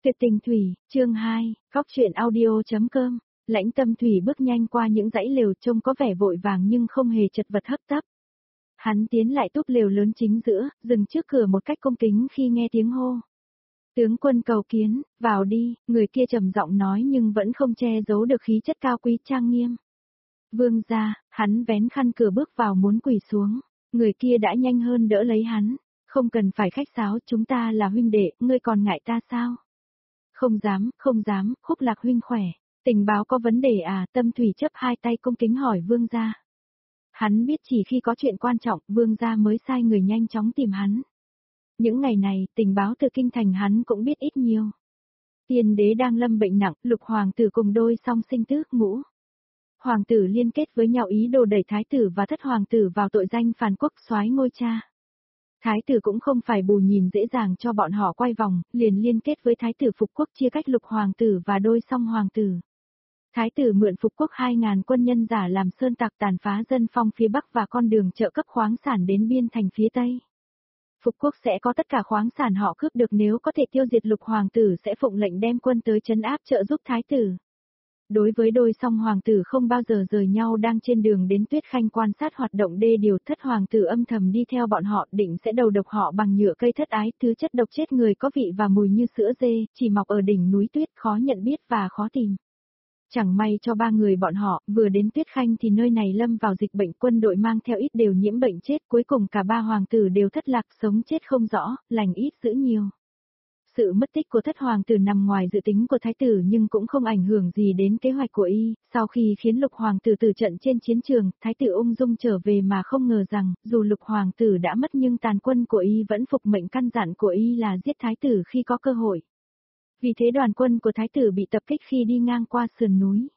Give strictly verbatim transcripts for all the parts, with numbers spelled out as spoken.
Tuyệt tình thủy, chương hai, Cóc truyện audio.com. Lãnh Tâm Thủy bước nhanh qua những dãy lều trông có vẻ vội vàng nhưng không hề chật vật hấp tấp. Hắn tiến lại túp lều lớn chính giữa, dừng trước cửa một cách cung kính khi nghe tiếng hô. Tướng quân cầu kiến, vào đi, người kia trầm giọng nói nhưng vẫn không che giấu được khí chất cao quý trang nghiêm. Vương gia, hắn vén khăn cửa bước vào muốn quỳ xuống, người kia đã nhanh hơn đỡ lấy hắn. Không cần phải khách sáo, chúng ta là huynh đệ, ngươi còn ngại ta sao? Không dám, không dám, Khúc Lạc huynh khỏe, tình báo có vấn đề à? Tâm Thủy chấp hai tay cung kính hỏi vương gia. Hắn biết chỉ khi có chuyện quan trọng, vương gia mới sai người nhanh chóng tìm hắn. Những ngày này, tình báo từ kinh thành hắn cũng biết ít nhiều. Tiên đế đang lâm bệnh nặng, Lục hoàng tử cùng đôi song sinh tứ ngũ. Hoàng tử liên kết với nhau ý đồ đẩy thái tử và thất hoàng tử vào tội danh phản quốc soái ngôi cha. Thái tử cũng không phải bù nhìn dễ dàng cho bọn họ quay vòng, liền liên kết với thái tử phục quốc chia cách Lục hoàng tử và đôi song hoàng tử. Thái tử mượn phục quốc hai ngàn quân nhân giả làm sơn tặc tàn phá dân phong phía bắc và con đường trợ cấp khoáng sản đến biên thành phía tây. Phục quốc sẽ có tất cả khoáng sản họ cướp được, nếu có thể tiêu diệt Lục hoàng tử sẽ phụng lệnh đem quân tới trấn áp trợ giúp thái tử. Đối với đôi song hoàng tử không bao giờ rời nhau, đang trên đường đến Tuyết Khanh quan sát hoạt động đê điều, thất hoàng tử âm thầm đi theo bọn họ, định sẽ đầu độc họ bằng nhựa cây thất ái, thứ chất độc chết người có vị và mùi như sữa dê, chỉ mọc ở đỉnh núi tuyết, khó nhận biết và khó tìm. Chẳng may cho ba người bọn họ, vừa đến Tuyết Khanh thì nơi này lâm vào dịch bệnh, quân đội mang theo ít đều nhiễm bệnh chết, cuối cùng cả ba hoàng tử đều thất lạc, sống chết không rõ, lành ít dữ nhiều. Sự mất tích của thất hoàng tử nằm ngoài dự tính của thái tử nhưng cũng không ảnh hưởng gì đến kế hoạch của y, sau khi khiến Lục hoàng tử tử trận trên chiến trường, thái tử ung dung trở về mà không ngờ rằng, dù Lục hoàng tử đã mất nhưng tàn quân của y vẫn phục mệnh căn dặn của y là giết thái tử khi có cơ hội. Vì thế đoàn quân của thái tử bị tập kích khi đi ngang qua sườn núi.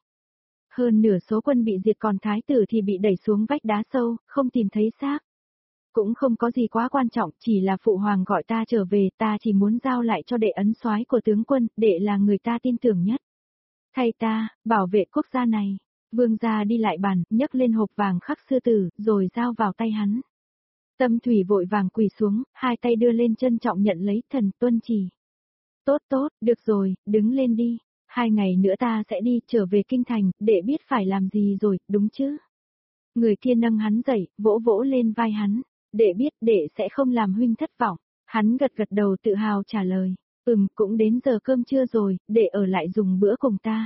Hơn nửa số quân bị diệt, còn thái tử thì bị đẩy xuống vách đá sâu, không tìm thấy xác. Cũng không có gì quá quan trọng, chỉ là phụ hoàng gọi ta trở về, ta chỉ muốn giao lại cho đệ ấn soái của tướng quân, đệ là người ta tin tưởng nhất. Thay ta, bảo vệ quốc gia này. Vương gia đi lại bàn, nhấc lên hộp vàng khắc sư tử, rồi giao vào tay hắn. Tâm Thủy vội vàng quỳ xuống, hai tay đưa lên trân trọng nhận lấy, thần tuân chỉ. Tốt tốt, được rồi, đứng lên đi. Hai ngày nữa ta sẽ đi, trở về kinh thành, đệ biết phải làm gì rồi, đúng chứ? Người kia nâng hắn dậy, vỗ vỗ lên vai hắn. Đệ biết, đệ sẽ không làm huynh thất vọng. Hắn gật gật đầu tự hào trả lời. Ừm, cũng đến giờ cơm trưa rồi, đệ ở lại dùng bữa cùng ta.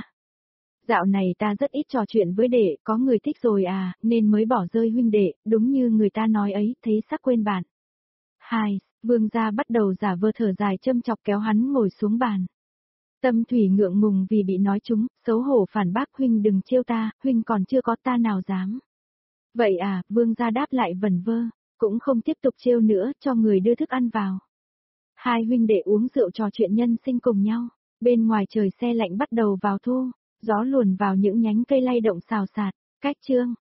Dạo này ta rất ít trò chuyện với đệ, có người thích rồi à, nên mới bỏ rơi huynh đệ, đúng như người ta nói ấy, thấy sắc quên bạn. Hai, vương gia bắt đầu giả vờ thở dài châm chọc kéo hắn ngồi xuống bàn. Tâm Thủy ngượng ngùng vì bị nói trúng, xấu hổ phản bác, huynh đừng trêu ta, huynh còn chưa có ta nào dám. Vậy à, vương gia đáp lại vẩn vơ. Cũng không tiếp tục trêu nữa, cho người đưa thức ăn vào. Hai huynh đệ uống rượu trò chuyện nhân sinh cùng nhau. Bên ngoài trời se lạnh bắt đầu vào thu, gió luồn vào những nhánh cây lay động xào xạc. Cách chương,